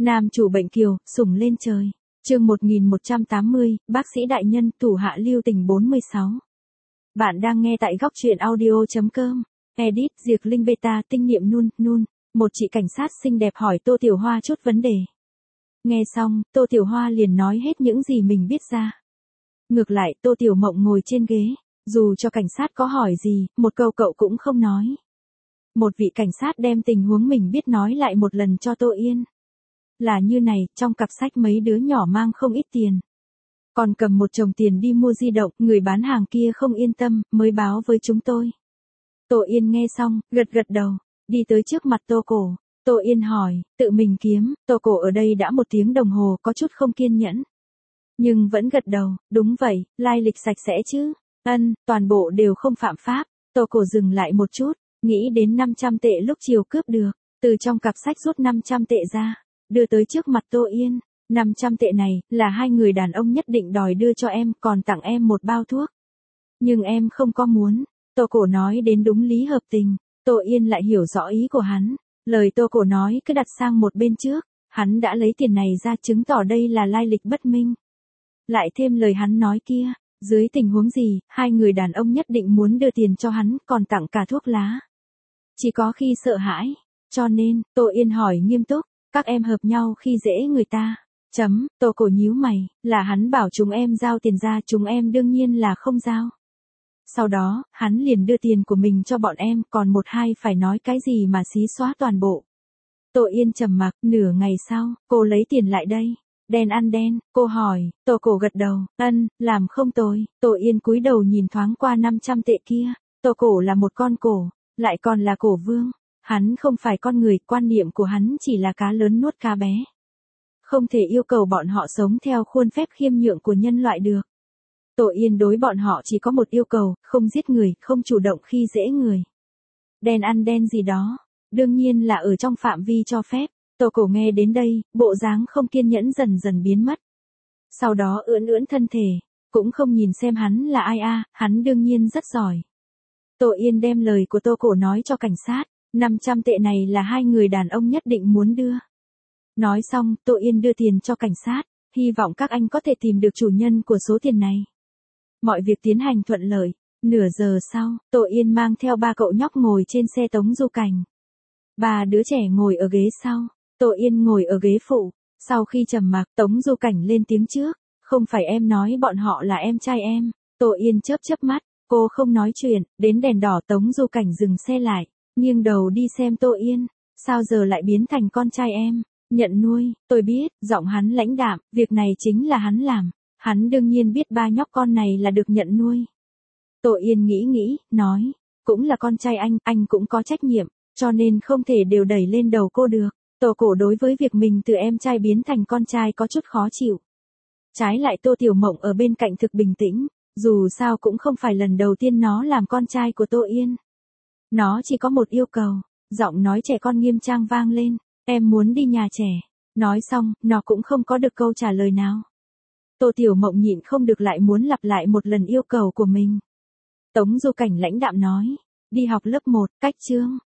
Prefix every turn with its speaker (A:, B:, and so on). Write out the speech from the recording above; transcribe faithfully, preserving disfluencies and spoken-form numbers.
A: Nam chủ bệnh kiều, sủng lên trời. Chương một nghìn một trăm tám mươi, bác sĩ đại nhân, thủ hạ lưu tình bốn mươi sáu. Bạn đang nghe tại góc truyện audio chấm com. Edit, Diệp Linh Beta, tinh niệm nun, nun. Một chị cảnh sát xinh đẹp hỏi Tô Tiểu Hoa chút vấn đề. Nghe xong, Tô Tiểu Hoa liền nói hết những gì mình biết ra. Ngược lại, Tô Tiểu Mộng ngồi trên ghế. Dù cho cảnh sát có hỏi gì, một câu cậu cũng không nói. Một vị cảnh sát đem tình huống mình biết nói lại một lần cho Tô Yên. Là như này, trong cặp sách mấy đứa nhỏ mang không ít tiền. Còn cầm một chồng tiền đi mua di động, người bán hàng kia không yên tâm, mới báo với chúng tôi. Tô Yên nghe xong, gật gật đầu, đi tới trước mặt Tô Cổ. Tô Yên hỏi, tự mình kiếm, Tô Cổ ở đây đã một tiếng đồng hồ có chút không kiên nhẫn. Nhưng vẫn gật đầu, đúng vậy, lai lịch sạch sẽ chứ. Ân, toàn bộ đều không phạm pháp. Tô Cổ dừng lại một chút, nghĩ đến năm trăm tệ lúc chiều cướp được, từ trong cặp sách rút năm trăm tệ ra, đưa tới trước mặt Tô Yên. năm trăm tệ này, là hai người đàn ông nhất định đòi đưa cho em, còn tặng em một bao thuốc. Nhưng em không có muốn. Tô Cổ nói đến đúng lý hợp tình. Tô Yên lại hiểu rõ ý của hắn. Lời Tô Cổ nói cứ đặt sang một bên trước. Hắn đã lấy tiền này ra chứng tỏ đây là lai lịch bất minh. Lại thêm lời hắn nói kia. Dưới tình huống gì, hai người đàn ông nhất định muốn đưa tiền cho hắn, còn tặng cả thuốc lá. Chỉ có khi sợ hãi. Cho nên, Tô Yên hỏi nghiêm túc. Các em hợp nhau khi dễ người ta. Chấm, Tô Cổ nhíu mày, là hắn bảo chúng em giao tiền ra, chúng em đương nhiên là không giao. Sau đó, hắn liền đưa tiền của mình cho bọn em, còn một hai phải nói cái gì mà xí xóa toàn bộ. Tô Yên trầm mặc, nửa ngày sau, cô lấy tiền lại đây. Đen ăn đen, cô hỏi, Tô Cổ gật đầu, ân, làm không tồi. Tô Yên cúi đầu nhìn thoáng qua năm trăm tệ kia. Tô Cổ là một con cổ, lại còn là cổ vương. Hắn không phải con người, quan niệm của hắn chỉ là cá lớn nuốt cá bé. Không thể yêu cầu bọn họ sống theo khuôn phép khiêm nhượng của nhân loại được. Tô Yên đối bọn họ chỉ có một yêu cầu, không giết người, không chủ động khi dễ người. Đen ăn đen gì đó, đương nhiên là ở trong phạm vi cho phép. Tô Cổ nghe đến đây, bộ dáng không kiên nhẫn dần dần biến mất. Sau đó ưỡn ưỡn thân thể, cũng không nhìn xem hắn là ai a, hắn đương nhiên rất giỏi. Tô Yên đem lời của Tô Cổ nói cho cảnh sát, năm trăm tệ này là hai người đàn ông nhất định muốn đưa. Nói xong, Tô Yên đưa tiền cho cảnh sát, hy vọng các anh có thể tìm được chủ nhân của số tiền này. Mọi việc tiến hành thuận lợi. Nửa giờ sau, Tô Yên mang theo ba cậu nhóc ngồi trên xe Tống Du Cảnh. Ba đứa trẻ ngồi ở ghế sau, Tô Yên ngồi ở ghế phụ. Sau khi trầm mặc, Tống Du Cảnh lên tiếng trước, không phải em nói bọn họ là em trai em. Tô Yên chớp chớp mắt, cô không nói chuyện, đến đèn đỏ Tống Du Cảnh dừng xe lại, nghiêng đầu đi xem Tô Yên, sao giờ lại biến thành con trai em? Nhận nuôi, tôi biết, giọng hắn lãnh đạm, việc này chính là hắn làm. Hắn đương nhiên biết ba nhóc con này là được nhận nuôi. Tô Yên nghĩ nghĩ, nói, cũng là con trai anh, anh cũng có trách nhiệm, cho nên không thể đều đẩy lên đầu cô được. Tô Cổ đối với việc mình từ em trai biến thành con trai có chút khó chịu. Trái lại Tô Tiểu Mộng ở bên cạnh thực bình tĩnh, dù sao cũng không phải lần đầu tiên nó làm con trai của Tô Yên. Nó chỉ có một yêu cầu, giọng nói trẻ con nghiêm trang vang lên, em muốn đi nhà trẻ. Nói xong, nó cũng không có được câu trả lời nào. Tô Tiểu Mộng nhịn không được lại muốn lặp lại một lần yêu cầu của mình. Tống Du Cảnh lãnh đạm nói, đi học lớp một, cách chương,